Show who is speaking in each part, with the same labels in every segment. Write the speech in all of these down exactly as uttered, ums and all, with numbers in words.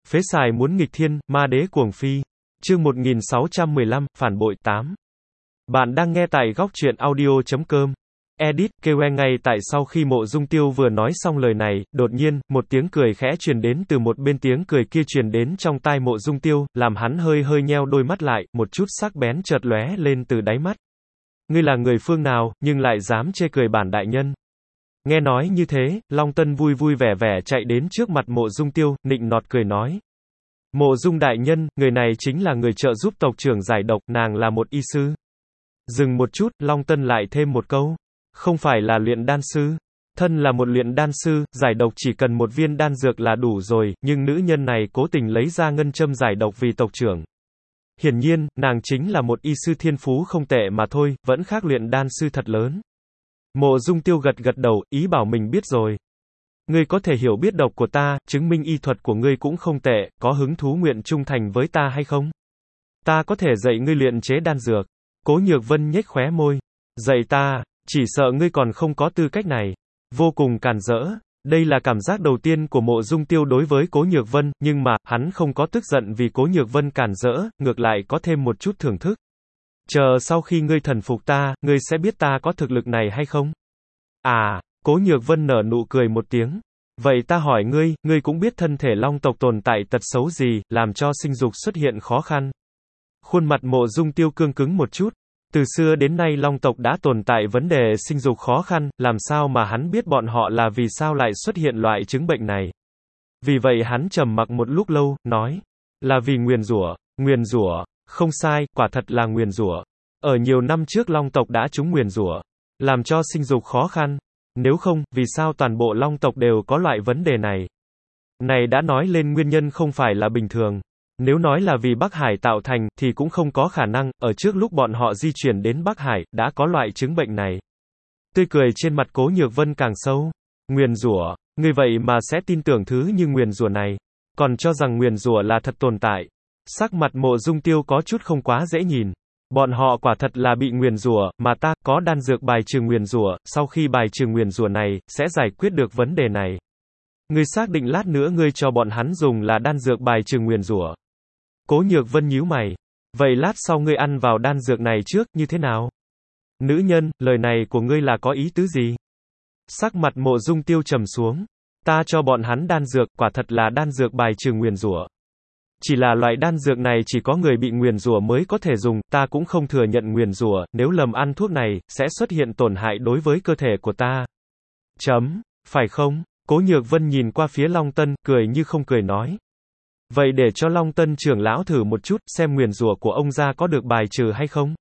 Speaker 1: Phế xài muốn nghịch thiên, ma đế cuồng phi. Chương một nghìn sáu trăm mười lăm, phản bội tám. Bạn đang nghe tại góc truyện audio chấm com. Edit, kêu e ngay tại sau khi Mộ Dung Tiêu vừa nói xong lời này, đột nhiên, một tiếng cười khẽ truyền đến từ một bên, tiếng cười kia truyền đến trong tai Mộ Dung Tiêu, làm hắn hơi hơi nheo đôi mắt lại, một chút sắc bén chợt lóe lên từ đáy mắt. Ngươi là người phương nào, nhưng lại dám chê cười bản đại nhân? Nghe nói như thế, Long Tân vui vui vẻ vẻ chạy đến trước mặt Mộ Dung Tiêu, nịnh nọt cười nói. Mộ Dung đại nhân, người này chính là người trợ giúp tộc trưởng giải độc, nàng là một y sư. Dừng một chút, Long Tân lại thêm một câu. Không phải là luyện đan sư. Thân là một luyện đan sư, giải độc chỉ cần một viên đan dược là đủ rồi, nhưng nữ nhân này cố tình lấy ra ngân châm giải độc vì tộc trưởng. Hiển nhiên, nàng chính là một y sư thiên phú không tệ mà thôi, vẫn khác luyện đan sư thật lớn. Mộ Dung Tiêu gật gật đầu, ý bảo mình biết rồi. Ngươi có thể hiểu biết độc của ta, chứng minh y thuật của ngươi cũng không tệ, có hứng thú nguyện trung thành với ta hay không? Ta có thể dạy ngươi luyện chế đan dược. Cố Nhược Vân nhếch khóe môi. Dạy ta, chỉ sợ ngươi còn không có tư cách này. Vô cùng càn rỡ. Đây là cảm giác đầu tiên của Mộ Dung Tiêu đối với Cố Nhược Vân, nhưng mà, hắn không có tức giận vì Cố Nhược Vân càn rỡ, ngược lại có thêm một chút thưởng thức. Chờ sau khi ngươi thần phục ta, ngươi sẽ biết ta có thực lực này hay không? À, Cố Nhược Vân nở nụ cười một tiếng. Vậy ta hỏi ngươi, ngươi cũng biết thân thể long tộc tồn tại tật xấu gì, làm cho sinh dục xuất hiện khó khăn. Khuôn mặt Mộ Dung Tiêu cương cứng một chút. Từ xưa đến nay long tộc đã tồn tại vấn đề sinh dục khó khăn, làm sao mà hắn biết bọn họ là vì sao lại xuất hiện loại chứng bệnh này. Vì vậy hắn trầm mặc một lúc lâu, nói. Là vì nguyền rủa, nguyền rủa, không sai, quả thật là nguyền rủa. Ở nhiều năm trước long tộc đã trúng nguyền rủa, làm cho sinh dục khó khăn. Nếu không, vì sao toàn bộ long tộc đều có loại vấn đề này? Này đã nói lên nguyên nhân không phải là bình thường. Nếu nói là vì Bắc Hải tạo thành, thì cũng không có khả năng, ở trước lúc bọn họ di chuyển đến Bắc Hải, đã có loại chứng bệnh này. Tươi cười trên mặt Cố Nhược Vân càng sâu. Nguyền rủa, ngươi vậy mà sẽ tin tưởng thứ như nguyền rủa này, còn cho rằng nguyền rủa là thật tồn tại. Sắc mặt Mộ Dung Tiêu có chút không quá dễ nhìn. Bọn họ quả thật là bị nguyền rủa, mà ta có đan dược bài trừ nguyền rủa, sau khi bài trừ nguyền rủa này, sẽ giải quyết được vấn đề này. Ngươi xác định lát nữa ngươi cho bọn hắn dùng là đan dược bài trừ nguyền rủa? Cố Nhược Vân nhíu mày. Vậy lát sau ngươi ăn vào đan dược này trước, như thế nào? Nữ nhân, lời này của ngươi là có ý tứ gì? Sắc mặt Mộ Dung Tiêu trầm xuống. Ta cho bọn hắn đan dược, quả thật là đan dược bài trừ nguyền rủa. Chỉ là loại đan dược này chỉ có người bị nguyền rủa mới có thể dùng, ta cũng không thừa nhận nguyền rủa, nếu lầm ăn thuốc này, sẽ xuất hiện tổn hại đối với cơ thể của ta. Chấm, phải không? Cố Nhược Vân nhìn qua phía Long Tân, cười như không cười nói. Vậy để cho Long Tân trưởng lão thử một chút, xem nguyền rủa của ông gia có được bài trừ hay không?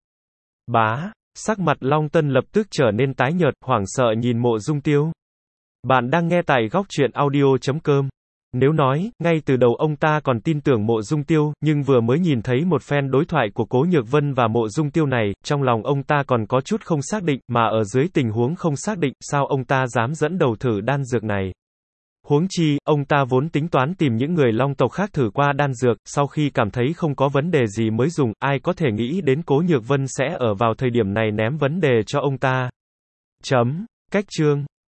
Speaker 1: Bá, sắc mặt Long Tân lập tức trở nên tái nhợt, hoảng sợ nhìn Mộ Dung Tiêu. Bạn đang nghe tại góc truyện audio chấm com. Nếu nói, ngay từ đầu ông ta còn tin tưởng Mộ Dung Tiêu, nhưng vừa mới nhìn thấy một phen đối thoại của Cố Nhược Vân và Mộ Dung Tiêu này, trong lòng ông ta còn có chút không xác định, mà ở dưới tình huống không xác định, sao ông ta dám dẫn đầu thử đan dược này. Huống chi, ông ta vốn tính toán tìm những người long tộc khác thử qua đan dược, sau khi cảm thấy không có vấn đề gì mới dùng, ai có thể nghĩ đến Cố Nhược Vân sẽ ở vào thời điểm này ném vấn đề cho ông ta. Chấm, cách chương.